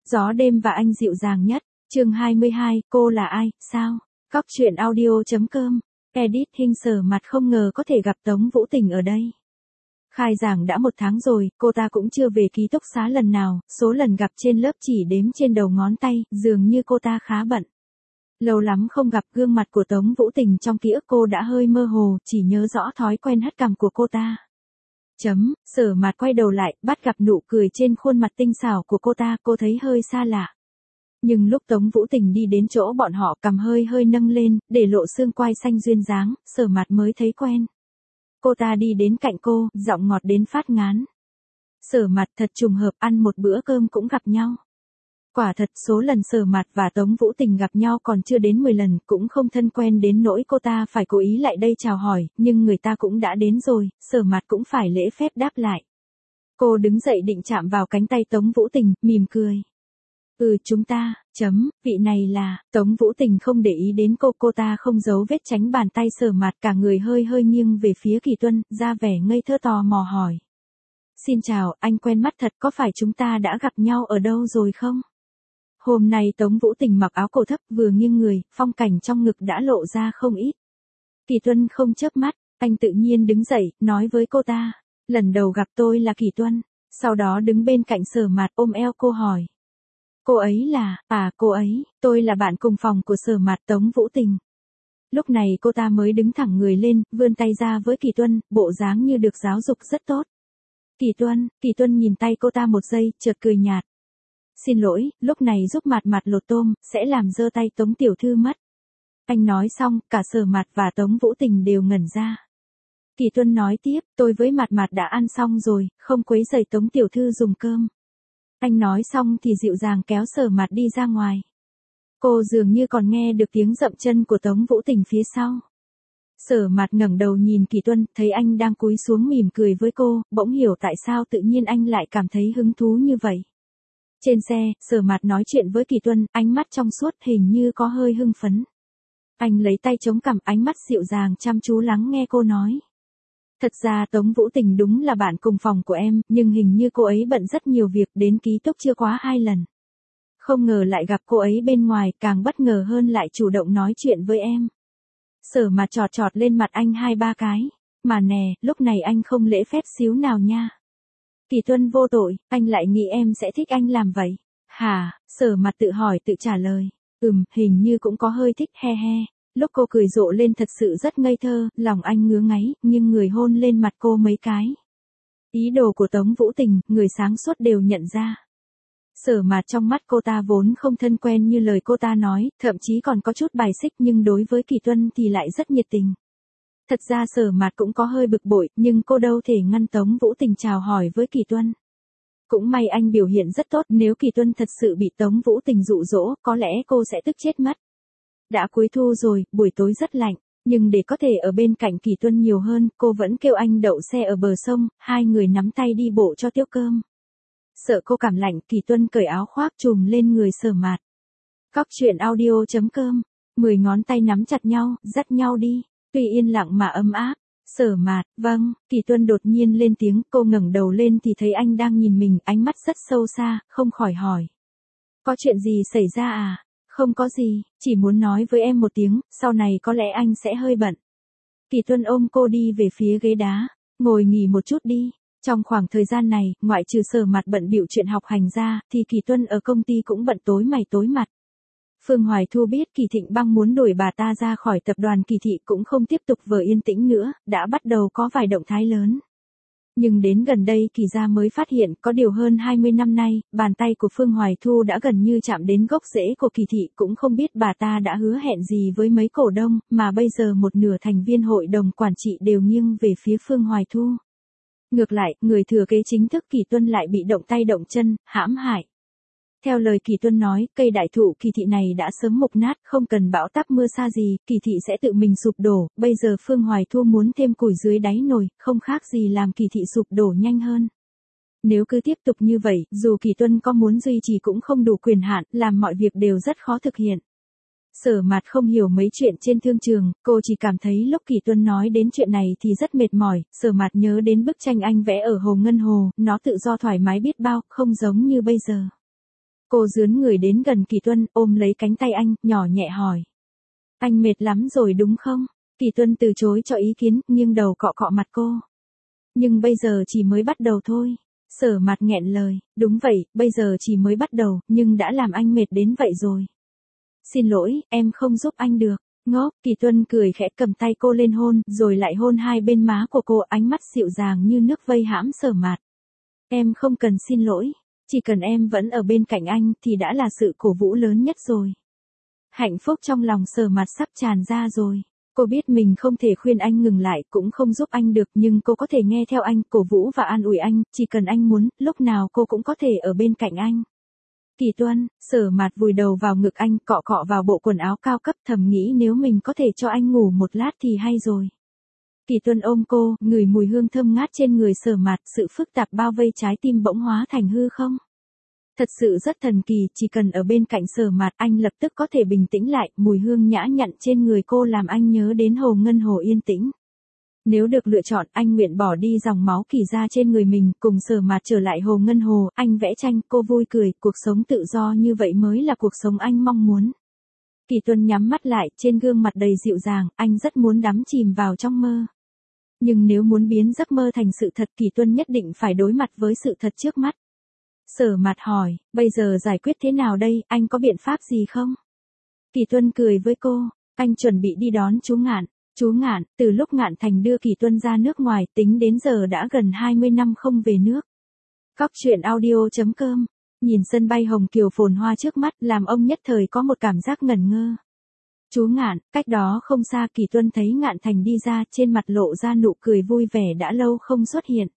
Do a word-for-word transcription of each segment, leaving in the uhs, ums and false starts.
Gió đêm và anh dịu dàng nhất. Chương hai mươi hai, cô là ai, sao? Cóc truyện audio.com. Edit Hinh Sở Mặt không ngờ có thể gặp Tống Vũ Tình ở đây. Khai giảng đã một tháng rồi, cô ta cũng chưa về ký túc xá lần nào, số lần gặp trên lớp chỉ đếm trên đầu ngón tay, dường như cô ta khá bận. Lâu lắm không gặp, gương mặt của Tống Vũ Tình trong ký ức cô đã hơi mơ hồ, chỉ nhớ rõ thói quen hất cằm của cô ta. Chấm, Sở Mặt quay đầu lại, bắt gặp nụ cười trên khuôn mặt tinh xảo của cô ta, cô thấy hơi xa lạ. Nhưng lúc Tống Vũ Tình đi đến chỗ bọn họ, cằm hơi hơi nâng lên, để lộ xương quai xanh duyên dáng, Sở Mặt mới thấy quen. Cô ta đi đến cạnh cô, giọng ngọt đến phát ngán. Sở Mặt, thật trùng hợp, ăn một bữa cơm cũng gặp nhau. Quả thật, số lần Sở Mặt và Tống Vũ Tình gặp nhau còn chưa đến mười lần, cũng không thân quen đến nỗi cô ta phải cố ý lại đây chào hỏi, nhưng người ta cũng đã đến rồi, Sở Mặt cũng phải lễ phép đáp lại. Cô đứng dậy định chạm vào cánh tay Tống Vũ Tình, mỉm cười. Ừ, chúng ta, chấm, vị này là, Tống Vũ Tình không để ý đến cô, cô ta không giấu vết tránh bàn tay Sở Mặt, cả người hơi hơi nghiêng về phía Kỳ Tuân, ra vẻ ngây thơ tò mò hỏi. Xin chào, anh quen mắt thật, có phải chúng ta đã gặp nhau ở đâu rồi không? Hôm nay Tống Vũ Tình mặc áo cổ thấp, vừa nghiêng người, phong cảnh trong ngực đã lộ ra không ít. Kỳ Tuân không chớp mắt, anh tự nhiên đứng dậy, nói với cô ta, lần đầu gặp tôi là Kỳ Tuân, sau đó đứng bên cạnh Sở Mặt ôm eo cô hỏi. Cô ấy là, à cô ấy, tôi là bạn cùng phòng của Sở Mặt, Tống Vũ Tình. Lúc này cô ta mới đứng thẳng người lên, vươn tay ra với Kỳ Tuân, bộ dáng như được giáo dục rất tốt. Kỳ Tuân, Kỳ Tuân nhìn tay cô ta một giây, chợt cười nhạt. Xin lỗi, lúc này giúp Mặt Mặt lột tôm, sẽ làm dơ tay Tống tiểu thư mất. Anh nói xong, cả Sở Mặt và Tống Vũ Tình đều ngẩn ra. Kỳ Tuân nói tiếp, tôi với Mặt Mặt đã ăn xong rồi, không quấy rầy Tống tiểu thư dùng cơm. Anh nói xong thì dịu dàng kéo Sở Mặt đi ra ngoài. Cô dường như còn nghe được tiếng dậm chân của Tống Vũ Tình phía sau. Sở Mặt ngẩng đầu nhìn Kỳ Tuân, thấy anh đang cúi xuống mỉm cười với cô, bỗng hiểu tại sao tự nhiên anh lại cảm thấy hứng thú như vậy. Trên xe, Sở Mặt nói chuyện với Kỳ Tuân, ánh mắt trong suốt, hình như có hơi hưng phấn. Anh lấy tay chống cằm, ánh mắt dịu dàng chăm chú lắng nghe cô nói. Thật ra Tống Vũ Tình đúng là bạn cùng phòng của em, nhưng hình như cô ấy bận rất nhiều việc, đến ký túc chưa quá hai lần. Không ngờ lại gặp cô ấy bên ngoài, càng bất ngờ hơn lại chủ động nói chuyện với em. Sở Mặt chọt chọt lên mặt anh hai ba cái. Mà nè, lúc này anh không lễ phép xíu nào nha. Kỳ Tuân vô tội, anh lại nghĩ em sẽ thích anh làm vậy. Hả, Sở Mặt tự hỏi tự trả lời. Ừm, hình như cũng có hơi thích, he he. Lúc cô cười rộ lên thật sự rất ngây thơ, lòng anh ngứa ngáy, nhưng người hôn lên mặt cô mấy cái. Ý đồ của Tống Vũ Tình, người sáng suốt đều nhận ra. Sở Mặt trong mắt cô ta vốn không thân quen như lời cô ta nói, thậm chí còn có chút bài xích, nhưng đối với Kỳ Tuân thì lại rất nhiệt tình. Thật ra Sở Mặt cũng có hơi bực bội, nhưng cô đâu thể ngăn Tống Vũ Tình chào hỏi với Kỳ Tuân. Cũng may anh biểu hiện rất tốt, nếu Kỳ Tuân thật sự bị Tống Vũ Tình dụ dỗ, có lẽ cô sẽ tức chết mất. Đã cuối thu rồi, buổi tối rất lạnh, nhưng để có thể ở bên cạnh Kỳ Tuân nhiều hơn, cô vẫn kêu anh đậu xe ở bờ sông, hai người nắm tay đi bộ cho tiêu cơm. Sợ cô cảm lạnh, Kỳ Tuân cởi áo khoác trùm lên người Sở Mặt. Cóc truyện audio.com, mười ngón tay nắm chặt nhau, dắt nhau đi, tuy yên lặng mà ấm áp. Sở Mặt, vâng, Kỳ Tuân đột nhiên lên tiếng, cô ngẩng đầu lên thì thấy anh đang nhìn mình, ánh mắt rất sâu xa, không khỏi hỏi. Có chuyện gì xảy ra à? Không có gì, chỉ muốn nói với em một tiếng, sau này có lẽ anh sẽ hơi bận. Kỳ Tuân ôm cô đi về phía ghế đá, ngồi nghỉ một chút đi. Trong khoảng thời gian này, ngoại trừ Sở Mặt bận bịu chuyện học hành ra, thì Kỳ Tuân ở công ty cũng bận tối mày tối mặt. Phương Hoài Thu biết Kỳ Thịnh Băng muốn đuổi bà ta ra khỏi tập đoàn Kỳ Thị cũng không tiếp tục vờ yên tĩnh nữa, đã bắt đầu có vài động thái lớn. Nhưng đến gần đây Kỳ gia mới phát hiện có điều hơn hai mươi năm nay, bàn tay của Phương Hoài Thu đã gần như chạm đến gốc rễ của Kỳ Thị, cũng không biết bà ta đã hứa hẹn gì với mấy cổ đông, mà bây giờ một nửa thành viên hội đồng quản trị đều nghiêng về phía Phương Hoài Thu. Ngược lại, người thừa kế chính thức Kỳ Tuân lại bị động tay động chân, hãm hại. Theo lời Kỳ Tuân nói, cây đại thụ Kỳ Thị này đã sớm mục nát, không cần bão táp mưa sa gì, Kỳ Thị sẽ tự mình sụp đổ, bây giờ Phương Hoài Thu muốn thêm củi dưới đáy nồi, không khác gì làm Kỳ Thị sụp đổ nhanh hơn. Nếu cứ tiếp tục như vậy, dù Kỳ Tuân có muốn duy trì cũng không đủ quyền hạn, làm mọi việc đều rất khó thực hiện. Sở Mặt không hiểu mấy chuyện trên thương trường, cô chỉ cảm thấy lúc Kỳ Tuân nói đến chuyện này thì rất mệt mỏi. Sở Mặt nhớ đến bức tranh anh vẽ ở Hồ Ngân Hồ, nó tự do thoải mái biết bao, không giống như bây giờ. Cô dướn người đến gần Kỳ Tuân, ôm lấy cánh tay anh, nhỏ nhẹ hỏi. Anh mệt lắm rồi đúng không? Kỳ Tuân từ chối cho ý kiến, nghiêng đầu cọ cọ mặt cô. Nhưng bây giờ chỉ mới bắt đầu thôi. Sở Mạt nghẹn lời, đúng vậy, bây giờ chỉ mới bắt đầu, nhưng đã làm anh mệt đến vậy rồi. Xin lỗi, em không giúp anh được. Ngốc, Kỳ Tuân cười khẽ cầm tay cô lên hôn, rồi lại hôn hai bên má của cô, ánh mắt dịu dàng như nước vây hãm Sở Mạt. Em không cần xin lỗi, chỉ cần em vẫn ở bên cạnh anh thì đã là sự cổ vũ lớn nhất rồi. Hạnh phúc trong lòng Sở Mạt sắp tràn ra rồi. Cô biết mình không thể khuyên anh ngừng lại, cũng không giúp anh được, nhưng cô có thể nghe theo anh, cổ vũ và an ủi anh, chỉ cần anh muốn, lúc nào cô cũng có thể ở bên cạnh anh. Kỳ Tuân, Sở Mạt vùi đầu vào ngực anh, cọ cọ vào bộ quần áo cao cấp, thầm nghĩ nếu mình có thể cho anh ngủ một lát thì hay rồi. Kỳ Tuân ôm cô, ngửi mùi hương thơm ngát trên người Sở Mạt, sự phức tạp bao vây trái tim bỗng hóa thành hư không. Thật sự rất thần kỳ, chỉ cần ở bên cạnh Sở Mạt anh lập tức có thể bình tĩnh lại, mùi hương nhã nhặn trên người cô làm anh nhớ đến hồ ngân hồ yên tĩnh. Nếu được lựa chọn, anh nguyện bỏ đi dòng máu kỳ ra trên người mình, cùng Sở Mạt trở lại hồ ngân hồ, anh vẽ tranh, cô vui cười, cuộc sống tự do như vậy mới là cuộc sống anh mong muốn. Kỳ Tuân nhắm mắt lại, trên gương mặt đầy dịu dàng, anh rất muốn đắm chìm vào trong mơ. Nhưng nếu muốn biến giấc mơ thành sự thật, Kỳ Tuân nhất định phải đối mặt với sự thật trước mắt. Sở Mạt hỏi, bây giờ giải quyết thế nào đây, anh có biện pháp gì không? Kỳ Tuân cười với cô, anh chuẩn bị đi đón chú Ngạn. Chú Ngạn, từ lúc Ngạn Thành đưa Kỳ Tuân ra nước ngoài, tính đến giờ đã gần hai mươi năm không về nước. Cóc truyện audio chấm com, nhìn sân bay Hồng Kiều phồn hoa trước mắt, làm ông nhất thời có một cảm giác ngẩn ngơ. Chú Ngạn, cách đó không xa, Kỳ Tuân thấy Ngạn Thành đi ra, trên mặt lộ ra nụ cười vui vẻ đã lâu không xuất hiện.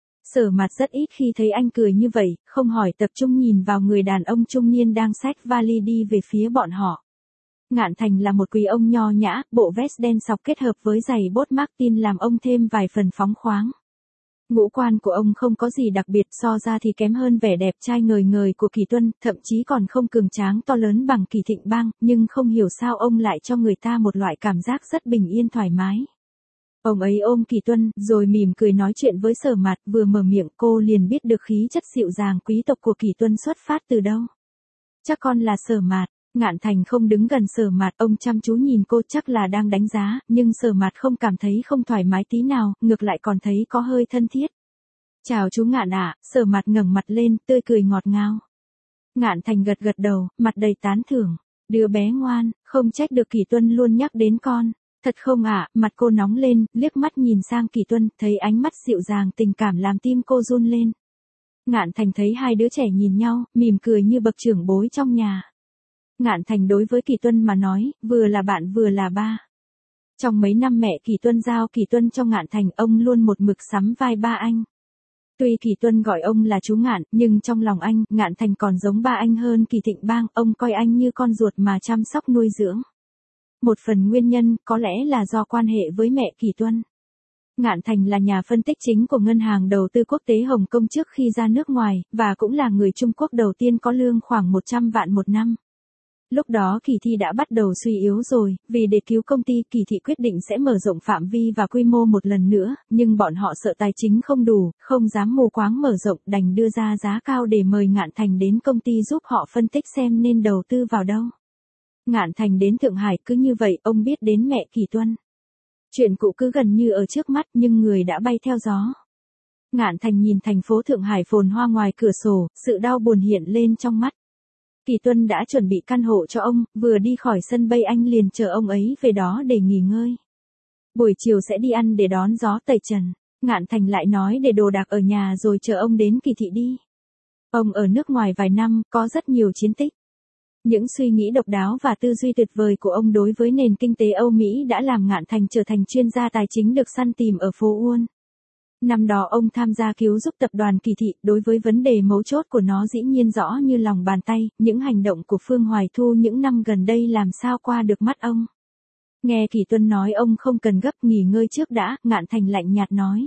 Sở Mạt rất ít khi thấy anh cười như vậy, không hỏi, tập trung nhìn vào người đàn ông trung niên đang xách vali đi về phía bọn họ. Ngạn Thành là một quý ông nho nhã, bộ vest đen sọc kết hợp với giày bốt Martin làm ông thêm vài phần phóng khoáng. Ngũ quan của ông không có gì đặc biệt, so ra thì kém hơn vẻ đẹp trai ngời ngời của Kỳ Tuân, thậm chí còn không cường tráng to lớn bằng Kỳ Thịnh Bang, nhưng không hiểu sao ông lại cho người ta một loại cảm giác rất bình yên thoải mái. Ông ấy ôm Kỳ Tuân, rồi mỉm cười nói chuyện với Sở Mạt, vừa mở miệng cô liền biết được khí chất dịu dàng quý tộc của Kỳ Tuân xuất phát từ đâu. Chắc con là Sở Mạt. Ngạn Thành không đứng gần Sở Mạt, ông chăm chú nhìn cô, chắc là đang đánh giá, nhưng Sở Mạt không cảm thấy không thoải mái tí nào, ngược lại còn thấy có hơi thân thiết. Chào chú Ngạn ạ, Sở Mạt ngẩng mặt lên, tươi cười ngọt ngào. Ngạn Thành gật gật đầu, mặt đầy tán thưởng. Đứa bé ngoan, không trách được Kỳ Tuân luôn nhắc đến con. Thật không ạ, mặt cô nóng lên, liếc mắt nhìn sang Kỳ Tuân, thấy ánh mắt dịu dàng tình cảm làm tim cô run lên. Ngạn Thành thấy hai đứa trẻ nhìn nhau, mỉm cười như bậc trưởng bối trong nhà. Ngạn Thành đối với Kỳ Tuân mà nói, vừa là bạn vừa là ba. Trong mấy năm mẹ Kỳ Tuân giao Kỳ Tuân cho Ngạn Thành, ông luôn một mực sắm vai ba anh. Tuy Kỳ Tuân gọi ông là chú Ngạn, nhưng trong lòng anh, Ngạn Thành còn giống ba anh hơn Kỳ Thịnh Bang, ông coi anh như con ruột mà chăm sóc nuôi dưỡng. Một phần nguyên nhân, có lẽ là do quan hệ với mẹ Kỳ Tuân. Ngạn Thành là nhà phân tích chính của Ngân hàng Đầu tư Quốc tế Hồng Kông trước khi ra nước ngoài, và cũng là người Trung Quốc đầu tiên có lương khoảng một trăm vạn một năm. Lúc đó Kỳ Thị đã bắt đầu suy yếu rồi, vì để cứu công ty, Kỳ Thị quyết định sẽ mở rộng phạm vi và quy mô một lần nữa, nhưng bọn họ sợ tài chính không đủ, không dám mù quáng mở rộng, đành đưa ra giá cao để mời Ngạn Thành đến công ty giúp họ phân tích xem nên đầu tư vào đâu. Ngạn Thành đến Thượng Hải, cứ như vậy, ông biết đến mẹ Kỳ Tuân. Chuyện cũ cứ gần như ở trước mắt, nhưng người đã bay theo gió. Ngạn Thành nhìn thành phố Thượng Hải phồn hoa ngoài cửa sổ, sự đau buồn hiện lên trong mắt. Kỳ Tuân đã chuẩn bị căn hộ cho ông, vừa đi khỏi sân bay anh liền chờ ông ấy về đó để nghỉ ngơi. Buổi chiều sẽ đi ăn để đón gió tẩy trần. Ngạn Thành lại nói để đồ đạc ở nhà rồi chờ ông đến Kỳ Thị đi. Ông ở nước ngoài vài năm, có rất nhiều chiến tích. Những suy nghĩ độc đáo và tư duy tuyệt vời của ông đối với nền kinh tế Âu Mỹ đã làm Ngạn Thành trở thành chuyên gia tài chính được săn tìm ở phố Uôn. Năm đó ông tham gia cứu giúp tập đoàn Kỳ Thị, đối với vấn đề mấu chốt của nó dĩ nhiên rõ như lòng bàn tay, những hành động của Phương Hoài Thu những năm gần đây làm sao qua được mắt ông. Nghe Kỳ Tuân nói ông không cần gấp, nghỉ ngơi trước đã, Ngạn Thành lạnh nhạt nói.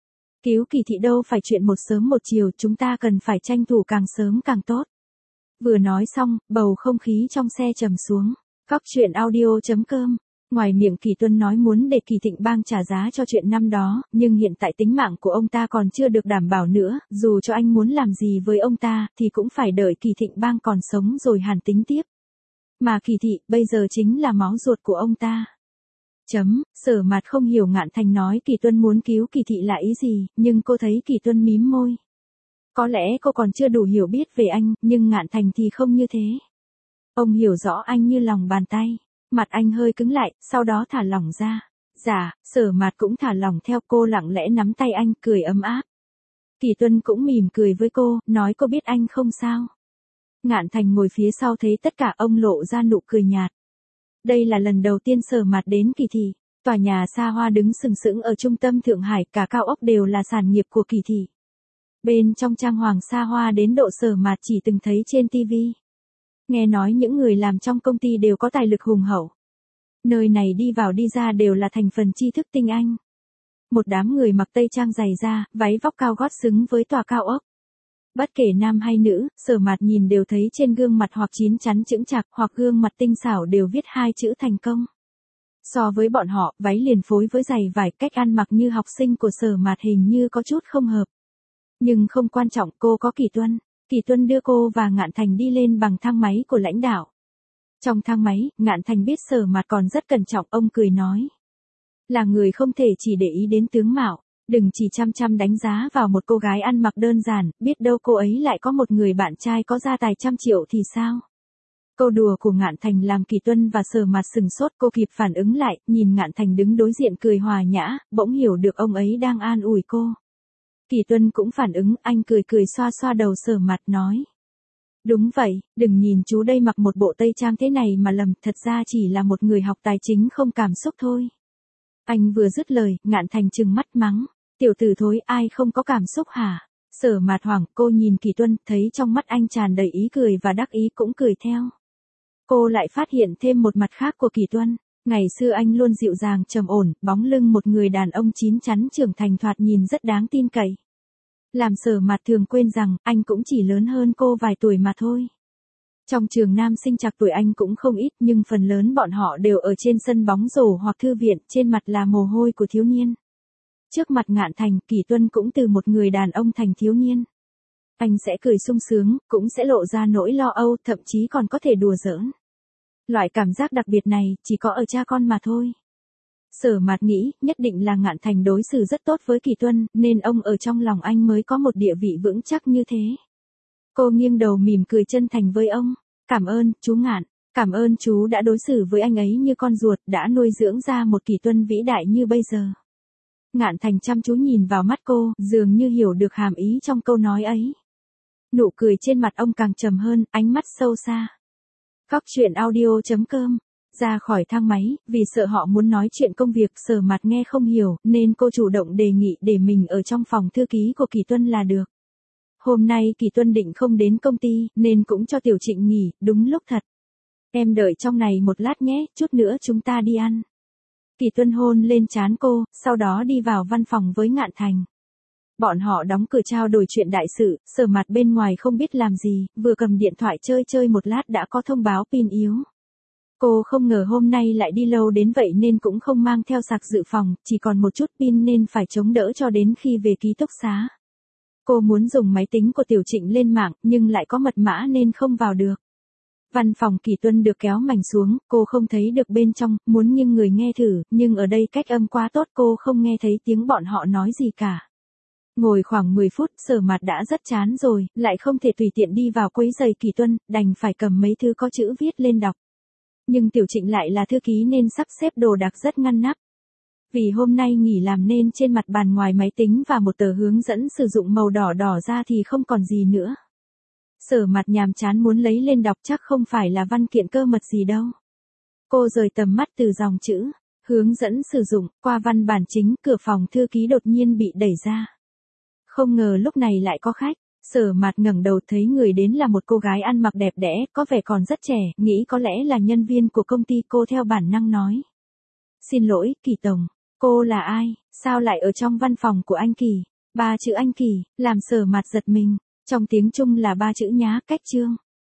Cứu Kỳ Thị đâu phải chuyện một sớm một chiều, chúng ta cần phải tranh thủ càng sớm càng tốt. Vừa nói xong, bầu không khí trong xe trầm xuống. Cóc truyện audio chấm com Ngoài miệng Kỳ Tuân nói muốn để Kỳ Thịnh Bang trả giá cho chuyện năm đó, nhưng hiện tại tính mạng của ông ta còn chưa được đảm bảo nữa, dù cho anh muốn làm gì với ông ta, thì cũng phải đợi Kỳ Thịnh Bang còn sống rồi hàn tính tiếp. Mà Kỳ Thị, bây giờ chính là máu ruột của ông ta. Chấm, Sở Mạt không hiểu Ngạn Thành nói Kỳ Tuân muốn cứu Kỳ Thị là ý gì, nhưng cô thấy Kỳ Tuân mím môi. Có lẽ cô còn chưa đủ hiểu biết về anh, nhưng Ngạn Thành thì không như thế. Ông hiểu rõ anh như lòng bàn tay. Mặt anh hơi cứng lại, sau đó thả lỏng ra. Dạ, Sở Mạt cũng thả lỏng theo, cô lặng lẽ nắm tay anh, cười ấm áp. Kỳ Tuân cũng mỉm cười với cô, nói cô biết anh không sao. Ngạn Thành ngồi phía sau thấy tất cả, ông lộ ra nụ cười nhạt. Đây là lần đầu tiên Sở Mạt đến Kỳ Thị. Tòa nhà xa hoa đứng sừng sững ở trung tâm Thượng Hải, cả cao ốc đều là sản nghiệp của Kỳ Thị. Bên trong trang hoàng xa hoa đến độ Sở Mạt chỉ từng thấy trên ti vi. Nghe nói những người làm trong công ty đều có tài lực hùng hậu. Nơi này đi vào đi ra đều là thành phần tri thức tinh anh. Một đám người mặc tây trang dày da, váy vóc cao gót xứng với tòa cao ốc. Bất kể nam hay nữ, Sở Mạt nhìn đều thấy trên gương mặt hoặc chín chắn chững chạc hoặc gương mặt tinh xảo đều viết hai chữ thành công. So với bọn họ, váy liền phối với giày vải, cách ăn mặc như học sinh của Sở Mạt hình như có chút không hợp. Nhưng không quan trọng, cô có Kỳ Tuân. Kỳ Tuân đưa cô và Ngạn Thành đi lên bằng thang máy của lãnh đạo. Trong thang máy, Ngạn Thành biết Sở Mạt còn rất cẩn trọng, ông cười nói. Là người không thể chỉ để ý đến tướng mạo, đừng chỉ chăm chăm đánh giá vào một cô gái ăn mặc đơn giản, biết đâu cô ấy lại có một người bạn trai có gia tài trăm triệu thì sao? Câu đùa của Ngạn Thành làm Kỳ Tuân và Sở Mạt sừng sốt, cô kịp phản ứng lại, nhìn Ngạn Thành đứng đối diện cười hòa nhã, bỗng hiểu được ông ấy đang an ủi cô. Kỳ Tuân cũng phản ứng, anh cười cười xoa xoa đầu Sở Mạt nói. Đúng vậy, đừng nhìn chú đây mặc một bộ tây trang thế này mà lầm, thật ra chỉ là một người học tài chính không cảm xúc thôi. Anh vừa dứt lời, Ngạn Thành trừng mắt mắng. Tiểu tử thối, ai không có cảm xúc hả? Sở Mạt hoảng, cô nhìn Kỳ Tuân, thấy trong mắt anh tràn đầy ý cười và đắc ý cũng cười theo. Cô lại phát hiện thêm một mặt khác của Kỳ Tuân. Ngày xưa anh luôn dịu dàng trầm ổn, bóng lưng một người đàn ông chín chắn trưởng thành thoạt nhìn rất đáng tin cậy. Làm Sở Mạt thường quên rằng, anh cũng chỉ lớn hơn cô vài tuổi mà thôi. Trong trường nam sinh trạc tuổi anh cũng không ít, nhưng phần lớn bọn họ đều ở trên sân bóng rổ hoặc thư viện, trên mặt là mồ hôi của thiếu niên. Trước mặt Ngạn Thành, Kỳ Tuân cũng từ một người đàn ông thành thiếu niên. Anh sẽ cười sung sướng, cũng sẽ lộ ra nỗi lo âu, thậm chí còn có thể đùa giỡn. Loại cảm giác đặc biệt này, chỉ có ở cha con mà thôi. Sở Mạt nghĩ, nhất định là Ngạn Thành đối xử rất tốt với Kỳ Tuân, nên ông ở trong lòng anh mới có một địa vị vững chắc như thế. Cô nghiêng đầu mỉm cười chân thành với ông. Cảm ơn, chú Ngạn. Cảm ơn chú đã đối xử với anh ấy như con ruột, đã nuôi dưỡng ra một Kỳ Tuân vĩ đại như bây giờ. Ngạn Thành chăm chú nhìn vào mắt cô, dường như hiểu được hàm ý trong câu nói ấy. Nụ cười trên mặt ông càng trầm hơn, ánh mắt sâu xa. Góc truyện audio chấm com. Ra khỏi thang máy, vì sợ họ muốn nói chuyện công việc, Sở Mạt nghe không hiểu, nên cô chủ động đề nghị để mình ở trong phòng thư ký của Kỳ Tuân là được. Hôm nay Kỳ Tuân định không đến công ty, nên cũng cho Tiểu Trịnh nghỉ, đúng lúc thật. Em đợi trong này một lát nhé, chút nữa chúng ta đi ăn. Kỳ Tuân hôn lên trán cô, sau đó đi vào văn phòng với Ngạn Thành. Bọn họ đóng cửa trao đổi chuyện đại sự, Sở Mạt bên ngoài không biết làm gì, vừa cầm điện thoại chơi chơi một lát đã có thông báo pin yếu. Cô không ngờ hôm nay lại đi lâu đến vậy nên cũng không mang theo sạc dự phòng, chỉ còn một chút pin nên phải chống đỡ cho đến khi về ký túc xá. Cô muốn dùng máy tính của Tiểu Trịnh lên mạng, nhưng lại có mật mã nên không vào được. Văn phòng Kỳ Tuân được kéo mảnh xuống, cô không thấy được bên trong, muốn nghiêng người nghe thử, nhưng ở đây cách âm quá tốt, cô không nghe thấy tiếng bọn họ nói gì cả. Ngồi khoảng mười phút, Sở Mạt đã rất chán rồi, lại không thể tùy tiện đi vào quấy giày Kỳ Tuân, đành phải cầm mấy thứ có chữ viết lên đọc. Nhưng Tiểu Trịnh lại là thư ký nên sắp xếp đồ đạc rất ngăn nắp. Vì hôm nay nghỉ làm nên trên mặt bàn ngoài máy tính và một tờ hướng dẫn sử dụng màu đỏ đỏ ra thì không còn gì nữa. Sở Mạt nhàm chán muốn lấy lên đọc, chắc không phải là văn kiện cơ mật gì đâu. Cô rời tầm mắt từ dòng chữ, hướng dẫn sử dụng, qua văn bản chính, cửa phòng thư ký đột nhiên bị đẩy ra. Không ngờ lúc này lại có khách. Sở Mạt ngẩng đầu thấy người đến là một cô gái ăn mặc đẹp đẽ, có vẻ còn rất trẻ, nghĩ có lẽ là nhân viên của công ty, cô theo bản năng nói. Xin lỗi, Kỳ Tổng, cô là ai, sao lại ở trong văn phòng của anh Kỳ? Ba chữ anh Kỳ, làm Sở Mạt giật mình, trong tiếng Trung là ba chữ nhá, cách chương.